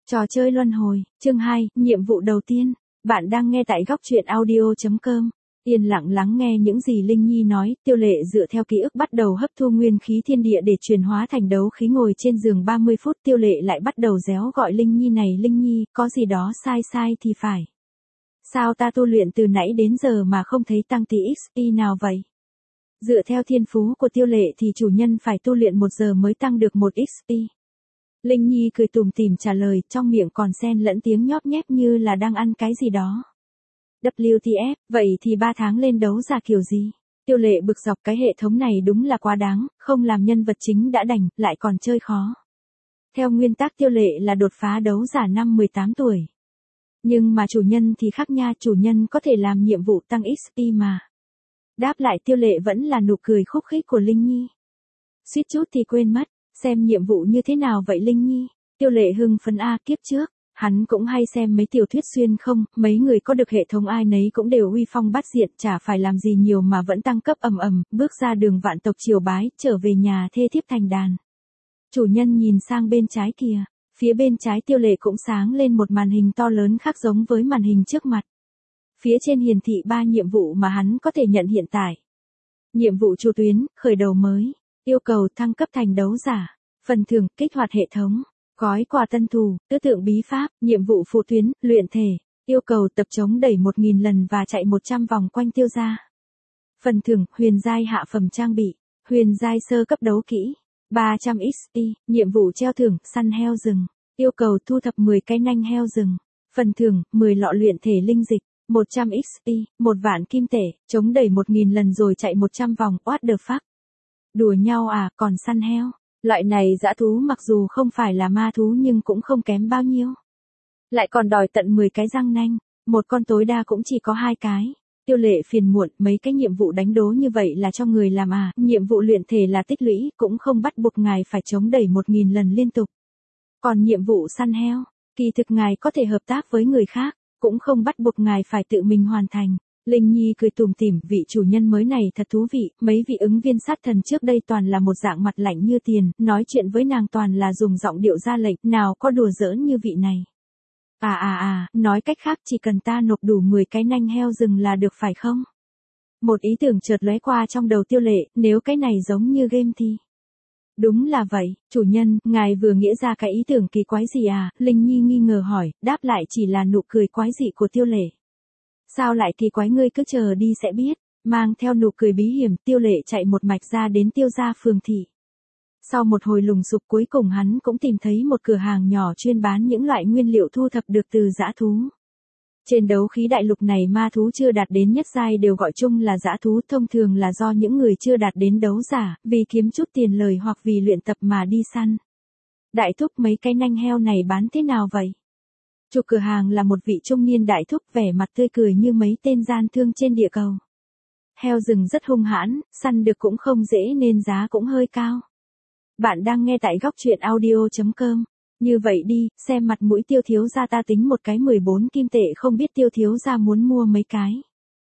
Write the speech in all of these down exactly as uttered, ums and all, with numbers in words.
Trò chơi luân hồi, chương hai, nhiệm vụ đầu tiên. Bạn đang nghe tại góc truyện audio chấm com. Yên lặng lắng nghe những gì Linh Nhi nói, Tiêu Lệ dựa theo ký ức bắt đầu hấp thu nguyên khí thiên địa để chuyển hóa thành đấu khí. Ngồi trên giường ba mươi phút, Tiêu Lệ lại bắt đầu réo gọi Linh Nhi này. Linh Nhi, có gì đó sai sai thì phải. Sao ta tu luyện từ nãy đến giờ mà không thấy tăng tí ích pê nào vậy? Dựa theo thiên phú của Tiêu Lệ thì chủ nhân phải tu luyện một giờ mới tăng được một ích pê. Linh Nhi cười tủm tỉm trả lời, trong miệng còn xen lẫn tiếng nhóp nhép như là đang ăn cái gì đó. vê kép tê, vậy thì ba tháng lên đấu giả kiểu gì? Tiêu Lệ bực dọc, cái hệ thống này đúng là quá đáng, không làm nhân vật chính đã đành, lại còn chơi khó. Theo nguyên tắc Tiêu Lệ là đột phá đấu giả năm mười tám tuổi. Nhưng mà chủ nhân thì khác nha, chủ nhân có thể làm nhiệm vụ tăng ích pê mà. Đáp lại Tiêu Lệ vẫn là nụ cười khúc khích của Linh Nhi. Suýt chút thì quên mất. Xem nhiệm vụ như thế nào vậy Linh Nhi? Tiêu Lệ hưng phấn a, kiếp trước, hắn cũng hay xem mấy tiểu thuyết xuyên không, mấy người có được hệ thống ai nấy cũng đều uy phong bát diện, chả phải làm gì nhiều mà vẫn tăng cấp ầm ầm, bước ra đường vạn tộc triều bái, trở về nhà thê thiếp thành đàn. Chủ nhân nhìn sang bên trái kìa, phía bên trái Tiêu Lệ cũng sáng lên một màn hình to lớn khác giống với màn hình trước mặt. Phía trên hiển thị ba nhiệm vụ mà hắn có thể nhận hiện tại. Nhiệm vụ chủ tuyến, khởi đầu mới. Yêu cầu thăng cấp thành đấu giả, phần thưởng, kích hoạt hệ thống, gói quà tân thù, tứ tượng bí pháp, nhiệm vụ phụ tuyến, luyện thể, yêu cầu tập chống đẩy một nghìn lần và chạy một trăm vòng quanh Tiêu gia. Phần thưởng, huyền giai hạ phẩm trang bị, huyền giai sơ cấp đấu kỹ, ba trăm ích pê, nhiệm vụ treo thưởng, săn heo rừng, yêu cầu thu thập mười cái nanh heo rừng, phần thưởng, mười lọ luyện thể linh dịch, một trăm ích pê, một vạn kim tệ, chống đẩy một nghìn lần rồi chạy một trăm vòng, what the fuck. Đùa nhau à, còn săn heo. Loại này dã thú mặc dù không phải là ma thú nhưng cũng không kém bao nhiêu. Lại còn đòi tận mười cái răng nanh, một con tối đa cũng chỉ có hai cái. Tiêu Lệ phiền muộn, mấy cái nhiệm vụ đánh đố như vậy là cho người làm à, nhiệm vụ luyện thể là tích lũy, cũng không bắt buộc ngài phải chống đẩy một nghìn lần liên tục. Còn nhiệm vụ săn heo, kỳ thực ngài có thể hợp tác với người khác, cũng không bắt buộc ngài phải tự mình hoàn thành. Linh Nhi cười tủm tỉm, vị chủ nhân mới này thật thú vị, mấy vị ứng viên sát thần trước đây toàn là một dạng mặt lạnh như tiền, nói chuyện với nàng toàn là dùng giọng điệu ra lệnh, nào có đùa giỡn như vị này. À à à, nói cách khác chỉ cần ta nộp đủ mười cái nanh heo rừng là được phải không? Một ý tưởng chợt lóe qua trong đầu Tiêu Lệ, nếu cái này giống như game thì... Đúng là vậy, chủ nhân, ngài vừa nghĩ ra cái ý tưởng kỳ quái gì à? Linh Nhi nghi ngờ hỏi, đáp lại chỉ là nụ cười quái dị của Tiêu Lệ. Sao lại kỳ quái, ngươi cứ chờ đi sẽ biết. Mang theo nụ cười bí hiểm, Tiêu Lệ chạy một mạch ra đến Tiêu gia phường thị. Sau một hồi lùng sục cuối cùng hắn cũng tìm thấy một cửa hàng nhỏ chuyên bán những loại nguyên liệu thu thập được từ dã thú. Trên đấu khí đại lục này ma thú chưa đạt đến nhất giai đều gọi chung là dã thú, thông thường là do những người chưa đạt đến đấu giả, vì kiếm chút tiền lời hoặc vì luyện tập mà đi săn. Đại thúc, mấy cái nanh heo này bán thế nào vậy? Chủ cửa hàng là một vị trung niên đại thúc, vẻ mặt tươi cười như mấy tên gian thương trên địa cầu. Heo rừng rất hung hãn, săn được cũng không dễ nên giá cũng hơi cao. Bạn đang nghe tại góc truyện audio chấm com. Như vậy đi, xem mặt mũi Tiêu thiếu gia ta tính một cái mười bốn kim tệ, không biết Tiêu thiếu gia muốn mua mấy cái.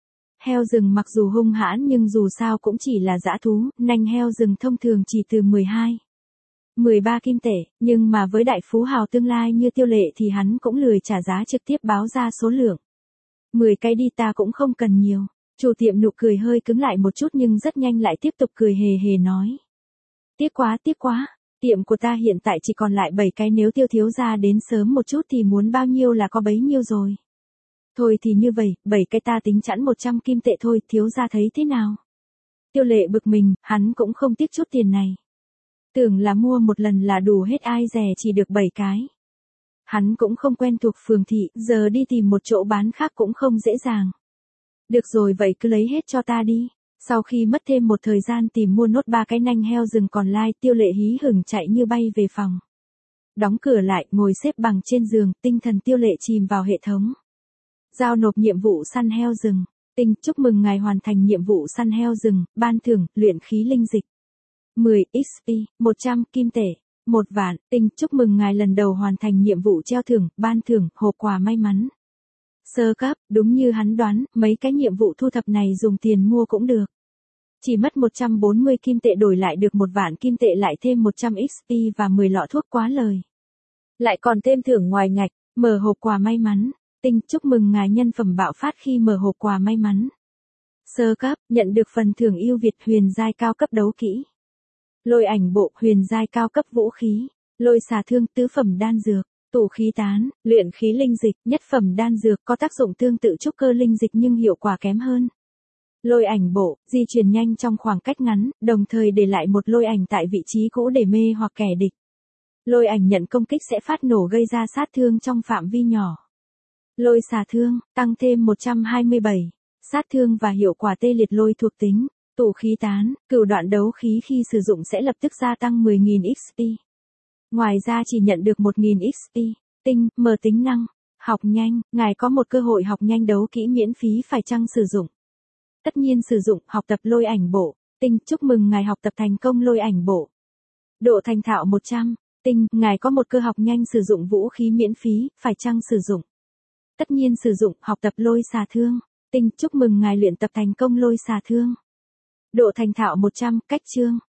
Heo rừng mặc dù hung hãn nhưng dù sao cũng chỉ là dã thú, nanh heo rừng thông thường chỉ từ mười hai, mười ba kim tệ, nhưng mà với đại phú hào tương lai như Tiêu Lệ thì hắn cũng lười trả giá trực tiếp báo ra số lượng. mười cái đi, ta cũng không cần nhiều. Chủ tiệm nụ cười hơi cứng lại một chút nhưng rất nhanh lại tiếp tục cười hề hề nói. Tiếc quá, tiếc quá, tiệm của ta hiện tại chỉ còn lại bảy cái, nếu Tiêu thiếu gia đến sớm một chút thì muốn bao nhiêu là có bấy nhiêu rồi. Thôi thì như vậy, bảy cái ta tính chẵn một trăm kim tệ thôi, thiếu gia thấy thế nào? Tiêu Lệ bực mình, hắn cũng không tiếc chút tiền này. Tưởng là mua một lần là đủ hết, ai dè chỉ được bảy cái. Hắn cũng không quen thuộc phường thị, giờ đi tìm một chỗ bán khác cũng không dễ dàng. Được rồi, vậy cứ lấy hết cho ta đi. Sau khi mất thêm một thời gian tìm mua nốt ba cái nanh heo rừng còn lại, Tiêu Lệ hí hửng chạy như bay về phòng. Đóng cửa lại, ngồi xếp bằng trên giường, tinh thần Tiêu Lệ chìm vào hệ thống. Giao nộp nhiệm vụ săn heo rừng. Tinh, chúc mừng ngài hoàn thành nhiệm vụ săn heo rừng, ban thưởng, luyện khí linh dịch. mười ích pê, một trăm kim tệ, một vạn. Tinh, chúc mừng ngài lần đầu hoàn thành nhiệm vụ treo thưởng, ban thưởng, hộp quà may mắn. Sơ cấp, đúng như hắn đoán, mấy cái nhiệm vụ thu thập này dùng tiền mua cũng được. Chỉ mất một trăm bốn mươi kim tệ đổi lại được một vạn kim tệ lại thêm một trăm ích pê và mười lọ thuốc, quá lời. Lại còn thêm thưởng ngoài ngạch, mở hộp quà may mắn. Tinh, chúc mừng ngài nhân phẩm bạo phát khi mở hộp quà may mắn. Sơ cấp, nhận được phần thưởng yêu Việt huyền giai cao cấp đấu kỹ. Lôi ảnh bộ huyền giai cao cấp vũ khí. Lôi xà thương tứ phẩm đan dược. Tụ khí tán, luyện khí linh dịch, nhất phẩm đan dược có tác dụng tương tự trúc cơ linh dịch nhưng hiệu quả kém hơn. Lôi ảnh bộ, di chuyển nhanh trong khoảng cách ngắn, đồng thời để lại một lôi ảnh tại vị trí cũ để mê hoặc kẻ địch. Lôi ảnh nhận công kích sẽ phát nổ gây ra sát thương trong phạm vi nhỏ. Lôi xà thương, tăng thêm một trăm hai mươi bảy. Sát thương và hiệu quả tê liệt lôi thuộc tính. Tụ khí tán, cửu đoạn đấu khí khi sử dụng sẽ lập tức gia tăng mười nghìn ích pê. Ngoài ra chỉ nhận được một nghìn ích pê. Tinh, mở tính năng. Học nhanh, ngài có một cơ hội học nhanh đấu kỹ miễn phí phải chăng sử dụng. Tất nhiên sử dụng, học tập lôi ảnh bộ. Tinh, chúc mừng ngài học tập thành công lôi ảnh bộ. Độ thành thạo một trăm. Tinh, ngài có một cơ học nhanh sử dụng vũ khí miễn phí, phải chăng sử dụng. Tất nhiên sử dụng, học tập lôi xà thương. Tinh, chúc mừng ngài luyện tập thành công lôi xà thương. Độ thành thạo một trăm, cách chương.